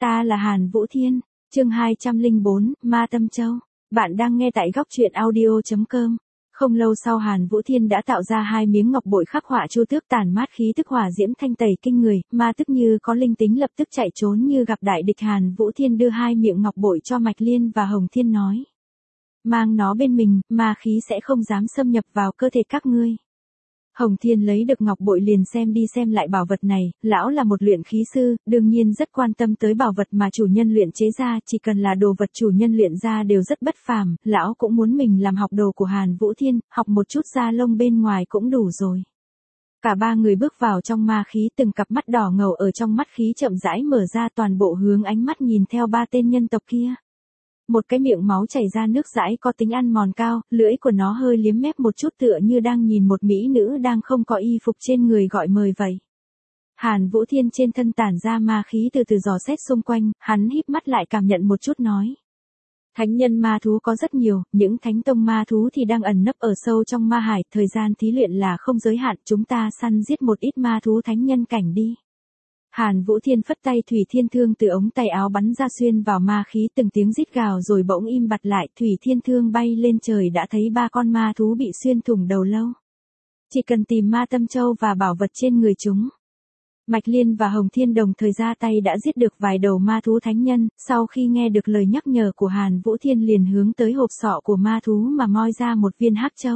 Ta là Hàn Vũ Thiên, chương 204, Ma Tâm Châu. Bạn đang nghe tại góc truyện audio.com. Không lâu sau Hàn Vũ Thiên đã tạo ra 2 miếng ngọc bội khắc họa chu tước tàn mát khí tức hỏa diễm thanh tẩy kinh người, ma tức như có linh tính lập tức chạy trốn như gặp đại địch. Hàn Vũ Thiên đưa 2 miệng ngọc bội cho Mạch Liên và Hồng Thiên nói. Mang nó bên mình, ma khí sẽ không dám xâm nhập vào cơ thể các ngươi. Hồng Thiên lấy được ngọc bội liền xem đi xem lại bảo vật này, lão là một luyện khí sư, đương nhiên rất quan tâm tới bảo vật mà chủ nhân luyện chế ra, chỉ cần là đồ vật chủ nhân luyện ra đều rất bất phàm, lão cũng muốn mình làm học đồ của Hàn Vũ Thiên, học một chút da lông bên ngoài cũng đủ rồi. Cả 3 người bước vào trong ma khí, từng cặp mắt đỏ ngầu ở trong mắt khí chậm rãi mở ra, toàn bộ hướng ánh mắt nhìn theo 3 tên nhân tộc kia. Một cái miệng máu chảy ra nước dãi có tính ăn mòn cao, lưỡi của nó hơi liếm mép một chút tựa như đang nhìn một mỹ nữ đang không có y phục trên người gọi mời vậy. Hàn Vũ Thiên trên thân tản ra ma khí từ từ dò xét xung quanh, hắn híp mắt lại cảm nhận một chút nói. Thánh nhân ma thú có rất nhiều, những thánh tông ma thú thì đang ẩn nấp ở sâu trong ma hải, thời gian thí luyện là không giới hạn, chúng ta săn giết một ít ma thú thánh nhân cảnh đi. Hàn Vũ Thiên phất tay, thủy thiên thương từ ống tay áo bắn ra xuyên vào ma khí, từng tiếng rít gào rồi bỗng im bặt lại, thủy thiên thương bay lên trời đã thấy 3 con ma thú bị xuyên thủng đầu lâu. Chỉ cần tìm Ma Tâm Châu và bảo vật trên người chúng. Mạch Liên và Hồng Thiên đồng thời ra tay đã giết được vài đầu ma thú thánh nhân, sau khi nghe được lời nhắc nhở của Hàn Vũ Thiên liền hướng tới hộp sọ của ma thú mà moi ra một viên hắc châu.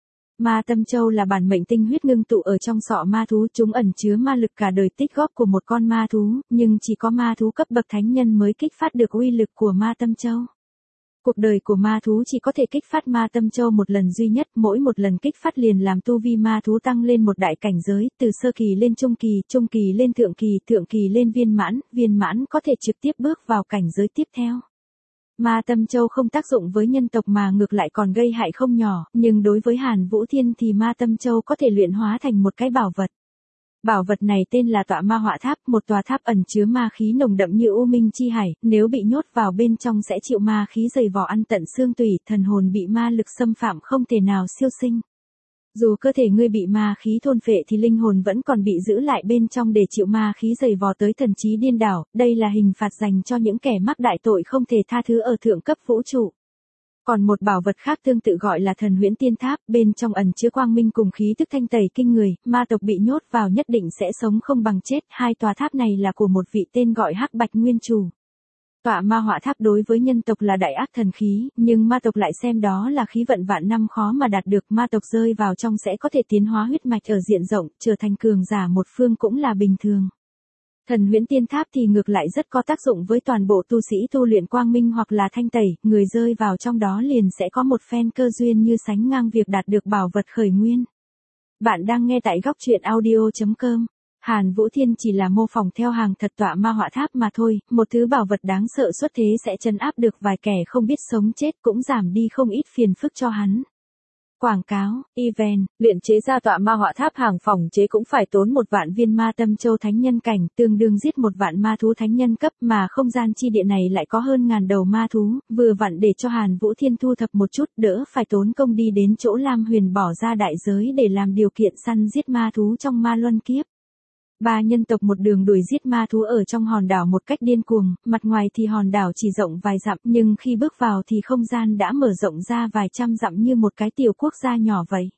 Ma Tâm Châu là bản mệnh tinh huyết ngưng tụ ở trong sọ ma thú, chúng ẩn chứa ma lực cả đời tích góp của một con ma thú, nhưng chỉ có ma thú cấp bậc thánh nhân mới kích phát được uy lực của Ma Tâm Châu. Cuộc đời của ma thú chỉ có thể kích phát Ma Tâm Châu một lần duy nhất, mỗi một lần kích phát liền làm tu vi ma thú tăng lên một đại cảnh giới, từ sơ kỳ lên trung kỳ lên thượng kỳ lên viên mãn có thể trực tiếp bước vào cảnh giới tiếp theo. Ma Tâm Châu không tác dụng với nhân tộc mà ngược lại còn gây hại không nhỏ, nhưng đối với Hàn Vũ Thiên thì Ma Tâm Châu có thể luyện hóa thành một cái bảo vật. Bảo vật này tên là Tọa Ma Họa Tháp, một tòa tháp ẩn chứa ma khí nồng đậm như U Minh chi hải, nếu bị nhốt vào bên trong sẽ chịu ma khí dày vò ăn tận xương tủy, thần hồn bị ma lực xâm phạm không thể nào siêu sinh. Dù cơ thể ngươi bị ma khí thôn phệ thì linh hồn vẫn còn bị giữ lại bên trong để chịu ma khí dày vò tới thần trí điên đảo, đây là hình phạt dành cho những kẻ mắc đại tội không thể tha thứ ở thượng cấp vũ trụ. Còn một bảo vật khác tương tự gọi là Thần Huyễn Tiên Tháp, bên trong ẩn chứa quang minh cùng khí tức thanh tẩy kinh người, ma tộc bị nhốt vào nhất định sẽ sống không bằng chết, 2 tòa tháp này là của một vị tên gọi Hắc Bạch Nguyên Chủ. Tọa Ma Họa Tháp đối với nhân tộc là đại ác thần khí, nhưng ma tộc lại xem đó là khí vận vạn năm khó mà đạt được, ma tộc rơi vào trong sẽ có thể tiến hóa huyết mạch ở diện rộng, trở thành cường giả một phương cũng là bình thường. Thần Huyễn Tiên Tháp thì ngược lại rất có tác dụng với toàn bộ tu sĩ tu luyện quang minh hoặc là thanh tẩy, người rơi vào trong đó liền sẽ có một phen cơ duyên như sánh ngang việc đạt được bảo vật khởi nguyên. Bạn đang nghe tại góc truyện audio.com. Hàn Vũ Thiên chỉ là mô phỏng theo hàng thật Tọa Ma Họa Tháp mà thôi, một thứ bảo vật đáng sợ xuất thế sẽ trấn áp được vài kẻ không biết sống chết, cũng giảm đi không ít phiền phức cho hắn. Quảng cáo, event, luyện chế ra Tọa Ma Họa Tháp, hàng phòng chế cũng phải tốn 1 vạn viên Ma Tâm Châu thánh nhân cảnh, tương đương giết 1 vạn ma thú thánh nhân cấp, mà không gian chi địa này lại có hơn ngàn đầu ma thú, vừa vặn để cho Hàn Vũ Thiên thu thập một chút, đỡ phải tốn công đi đến chỗ Lam Huyền bỏ ra đại giới để làm điều kiện săn giết ma thú trong ma luân kiếp. 3 nhân tộc một đường đuổi giết ma thú ở trong hòn đảo một cách điên cuồng, mặt ngoài thì hòn đảo chỉ rộng vài dặm, nhưng khi bước vào thì không gian đã mở rộng ra vài trăm dặm như một cái tiểu quốc gia nhỏ vậy.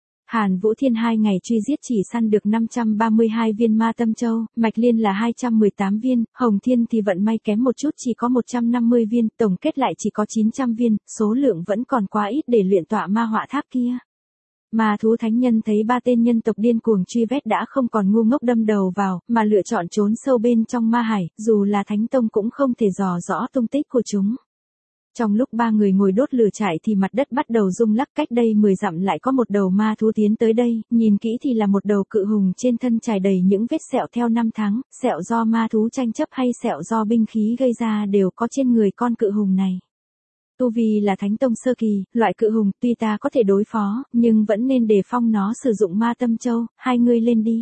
Hàn Vũ Thiên 2 ngày truy giết chỉ săn được 532 viên Ma Tâm Châu, Mạch Liên là 218 viên, Hồng Thiên thì vận may kém một chút chỉ có 150 viên, tổng kết lại chỉ có 900 viên, số lượng vẫn còn quá ít để luyện Tọa Ma Họa Tháp kia. Ma thú thánh nhân thấy 3 tên nhân tộc điên cuồng truy vết đã không còn ngu ngốc đâm đầu vào, mà lựa chọn trốn sâu bên trong ma hải, dù là thánh tông cũng không thể dò rõ tung tích của chúng. Trong lúc 3 người ngồi đốt lửa trại thì mặt đất bắt đầu rung lắc, cách đây 10 dặm lại có một đầu ma thú tiến tới đây, nhìn kỹ thì là một đầu cự hùng trên thân trải đầy những vết sẹo theo năm tháng, sẹo do ma thú tranh chấp hay sẹo do binh khí gây ra đều có trên người con cự hùng này. Tu vi là thánh tông sơ kỳ, loại cự hùng tuy ta có thể đối phó, nhưng vẫn nên đề phòng nó sử dụng Ma Tâm Châu, 2 người lên đi.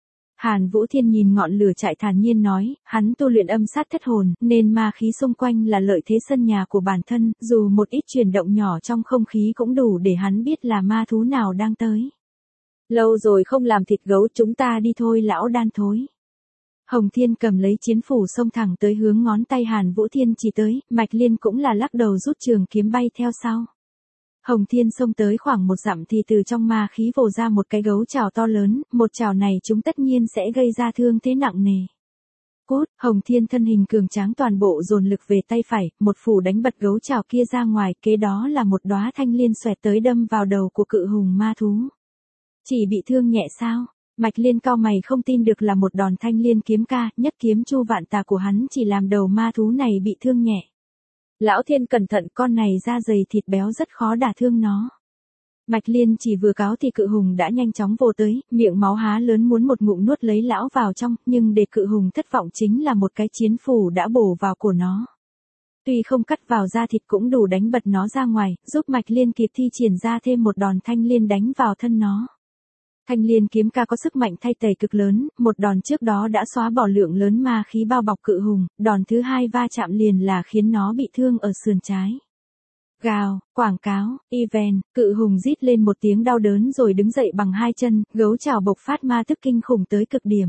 Hàn Vũ Thiên nhìn ngọn lửa trại thản nhiên nói, hắn tu luyện âm sát thất hồn, nên ma khí xung quanh là lợi thế sân nhà của bản thân, dù một ít chuyển động nhỏ trong không khí cũng đủ để hắn biết là ma thú nào đang tới. Lâu rồi không làm thịt gấu, chúng ta đi thôi lão đan thối. Hồng Thiên cầm lấy chiến phủ xông thẳng tới hướng ngón tay Hàn Vũ Thiên chỉ tới, Mạch Liên cũng là lắc đầu rút trường kiếm bay theo sau. Hồng Thiên xông tới khoảng một dặm thì từ trong ma khí vồ ra một cái gấu trảo to lớn, một trảo này chúng tất nhiên sẽ gây ra thương thế nặng nề. Cút, Hồng Thiên thân hình cường tráng toàn bộ dồn lực về tay phải, một phủ đánh bật gấu trảo kia ra ngoài, kế đó là một đóa thanh liên xoẹt tới đâm vào đầu của cự hùng ma thú. Chỉ bị thương nhẹ sao? Mạch Liên cau mày không tin được là một đòn thanh liên kiếm ca, nhất kiếm chu vạn tà của hắn chỉ làm đầu ma thú này bị thương nhẹ. Lão Thiên cẩn thận, con này da dày thịt béo rất khó đả thương nó. Mạch Liên chỉ vừa cáo thì cự hùng đã nhanh chóng vô tới, miệng máu há lớn muốn một ngụm nuốt lấy lão vào trong, nhưng để cự hùng thất vọng chính là một cái chiến phủ đã bổ vào cổ nó. Tuy không cắt vào da thịt cũng đủ đánh bật nó ra ngoài, giúp Mạch Liên kịp thi triển ra thêm một đòn thanh liên đánh vào thân nó. Thanh liên kiếm ca có sức mạnh thay tẩy cực lớn, một đòn trước đó đã xóa bỏ lượng lớn ma khí bao bọc cự hùng, đòn thứ hai va chạm liền là khiến nó bị thương ở sườn trái. Gào, quảng cáo, event, cự hùng rít lên một tiếng đau đớn rồi đứng dậy bằng hai chân, gấu trảo bộc phát ma tức kinh khủng tới cực điểm.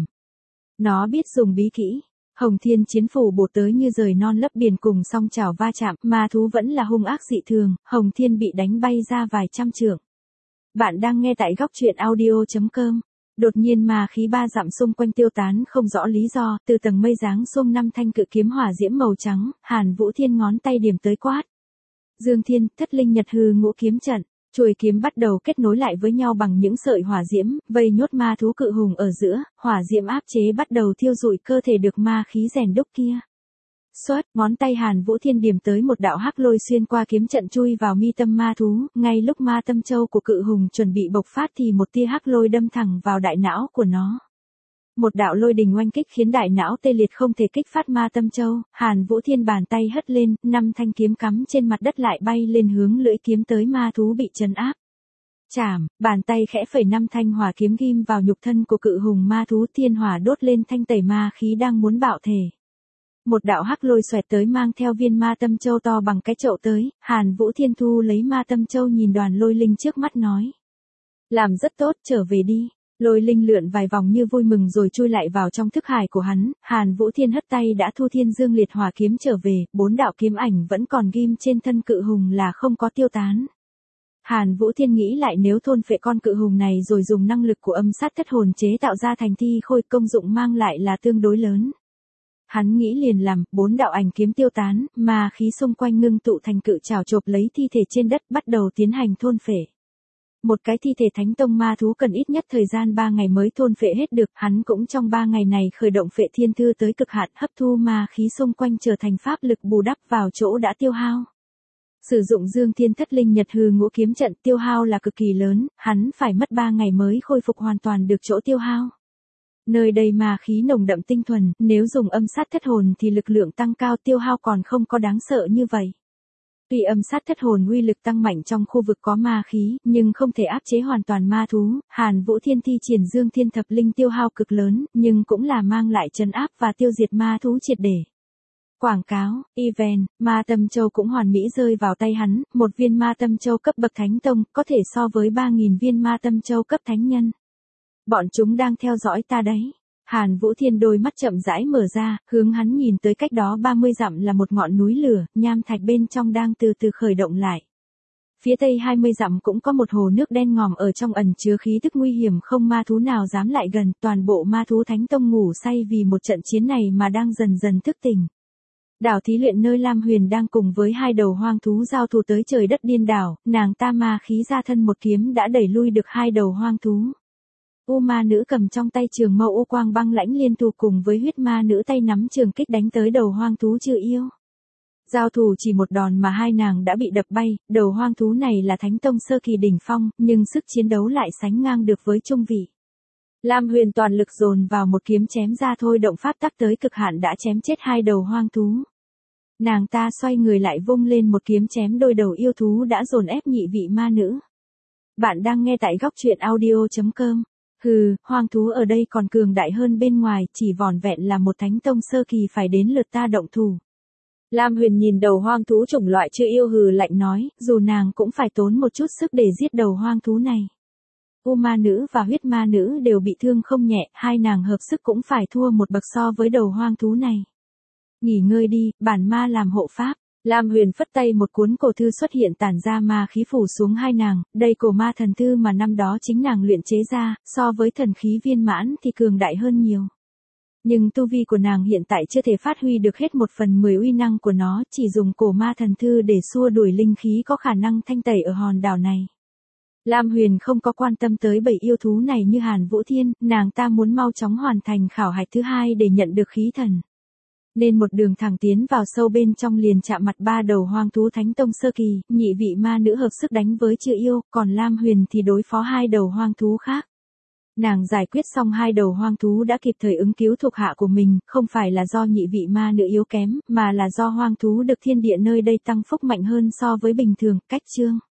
Nó biết dùng bí kỹ. Hồng Thiên chiến phủ bổ tới như rời non lấp biển cùng song chảo va chạm, ma thú vẫn là hung ác dị thường, Hồng Thiên bị đánh bay ra vài trăm trượng. Bạn đang nghe tại góc truyện audio.com. Đột nhiên ma khí ba dặm xung quanh tiêu tán không rõ lý do, từ tầng mây giáng xung năm thanh cự kiếm hỏa diễm màu trắng, Hàn Vũ Thiên ngón tay điểm tới quát. Dương Thiên, Thất Linh Nhật Hư Ngũ kiếm trận, chuôi kiếm bắt đầu kết nối lại với nhau bằng những sợi hỏa diễm, vây nhốt ma thú cự hùng ở giữa, hỏa diễm áp chế bắt đầu thiêu rụi cơ thể được ma khí rèn đúc kia. Xoát, ngón tay Hàn Vũ Thiên điểm tới một đạo hắc lôi xuyên qua kiếm trận chui vào mi tâm ma thú, ngay lúc ma tâm châu của cự hùng chuẩn bị bộc phát thì một tia hắc lôi đâm thẳng vào đại não của nó. Một đạo lôi đình oanh kích khiến đại não tê liệt không thể kích phát ma tâm châu, Hàn Vũ Thiên bàn tay hất lên, 5 thanh kiếm cắm trên mặt đất lại bay lên hướng lưỡi kiếm tới ma thú bị trấn áp. Chảm, bàn tay khẽ phẩy 5 thanh hỏa kiếm ghim vào nhục thân của cự hùng ma thú, thiên hỏa đốt lên thanh tẩy ma khí đang muốn bạo thể. Một đạo hắc lôi xoẹt tới mang theo viên ma tâm châu to bằng cái chậu tới, Hàn Vũ Thiên thu lấy ma tâm châu nhìn đoàn lôi linh trước mắt nói. Làm rất tốt, trở về đi. Lôi linh lượn vài vòng như vui mừng rồi chui lại vào trong thức hải của hắn, Hàn Vũ Thiên hất tay đã thu thiên dương liệt hỏa kiếm trở về, 4 đạo kiếm ảnh vẫn còn ghim trên thân cự hùng là không có tiêu tán. Hàn Vũ Thiên nghĩ lại nếu thôn phệ con cự hùng này rồi dùng năng lực của âm sát thất hồn chế tạo ra thành thi khôi, công dụng mang lại là tương đối lớn. Hắn nghĩ liền làm, 4 đạo ảnh kiếm tiêu tán, mà khí xung quanh ngưng tụ thành cự trảo chộp lấy thi thể trên đất bắt đầu tiến hành thôn phệ. Một cái thi thể thánh tông ma thú cần ít nhất thời gian 3 ngày mới thôn phệ hết được, hắn cũng trong 3 ngày này khởi động phệ thiên thư tới cực hạn, hấp thu ma khí xung quanh trở thành pháp lực bù đắp vào chỗ đã tiêu hao. Sử dụng Dương Thiên Thất Linh Nhật Hư Ngũ kiếm trận, tiêu hao là cực kỳ lớn, hắn phải mất 3 ngày mới khôi phục hoàn toàn được chỗ tiêu hao. Nơi đây ma khí nồng đậm tinh thuần, nếu dùng âm sát thất hồn thì lực lượng tăng cao, tiêu hao còn không có đáng sợ như vậy. Tuy âm sát thất hồn uy lực tăng mạnh trong khu vực có ma khí, nhưng không thể áp chế hoàn toàn ma thú, Hàn Vũ Thiên thi triển Dương Thiên Thập Linh tiêu hao cực lớn, nhưng cũng là mang lại trấn áp và tiêu diệt ma thú triệt để. Quảng cáo, event, ma tâm châu cũng hoàn mỹ rơi vào tay hắn, một viên ma tâm châu cấp bậc thánh tông, có thể so với 3.000 viên ma tâm châu cấp thánh nhân. Bọn chúng đang theo dõi ta đấy. Hàn Vũ Thiên đôi mắt chậm rãi mở ra, hướng hắn nhìn tới cách đó 30 dặm là một ngọn núi lửa, nham thạch bên trong đang từ từ khởi động lại. Phía tây 20 dặm cũng có một hồ nước đen ngòm ở trong ẩn chứa khí tức nguy hiểm, không ma thú nào dám lại gần, toàn bộ ma thú thánh tông ngủ say vì một trận chiến này mà đang dần dần thức tỉnh. Đảo thí luyện nơi Lam Huyền đang cùng với 2 đầu hoang thú giao thủ tới trời đất điên đảo, nàng ta ma khí ra thân một kiếm đã đẩy lui được 2 đầu hoang thú. U ma nữ cầm trong tay trường mâu ô quang băng lãnh liên thủ cùng với huyết ma nữ tay nắm trường kích đánh tới đầu hoang thú chưa yêu. Giao thủ chỉ một đòn mà 2 nàng đã bị đập bay, đầu hoang thú này là thánh tông sơ kỳ đỉnh phong, nhưng sức chiến đấu lại sánh ngang được với trung vị. Lam Huyền toàn lực dồn vào một kiếm chém ra thôi động pháp tắc tới cực hạn đã chém chết 2 đầu hoang thú. Nàng ta xoay người lại vung lên một kiếm chém đôi đầu yêu thú đã dồn ép nhị vị ma nữ. Bạn đang nghe tại góc truyện audio.com. Hừ, hoang thú ở đây còn cường đại hơn bên ngoài, chỉ vỏn vẹn là một thánh tông sơ kỳ phải đến lượt ta động thủ. Lam Huyền nhìn đầu hoang thú chủng loại chưa yêu hừ lạnh nói, dù nàng cũng phải tốn một chút sức để giết đầu hoang thú này. U ma nữ và huyết ma nữ đều bị thương không nhẹ, hai nàng hợp sức cũng phải thua một bậc so với đầu hoang thú này. Nghỉ ngơi đi, bản ma làm hộ pháp. Lam Huyền phất tay, một cuốn cổ thư xuất hiện tản ra ma khí phủ xuống hai nàng, đây cổ ma thần thư mà năm đó chính nàng luyện chế ra, so với thần khí viên mãn thì cường đại hơn nhiều. Nhưng tu vi của nàng hiện tại chưa thể phát huy được hết 1/10 uy năng của nó, chỉ dùng cổ ma thần thư để xua đuổi linh khí có khả năng thanh tẩy ở hòn đảo này. Lam Huyền không có quan tâm tới 7 yêu thú này như Hàn Vũ Thiên, nàng ta muốn mau chóng hoàn thành khảo hạch thứ 2 để nhận được khí thần. Nên một đường thẳng tiến vào sâu bên trong liền chạm mặt 3 đầu hoang thú Thánh Tông sơ kỳ, nhị vị ma nữ hợp sức đánh với Chư Yêu, còn Lam Huyền thì đối phó 2 đầu hoang thú khác. Nàng giải quyết xong 2 đầu hoang thú đã kịp thời ứng cứu thuộc hạ của mình, không phải là do nhị vị ma nữ yếu kém, mà là do hoang thú được thiên địa nơi đây tăng phúc mạnh hơn so với bình thường. Cách chương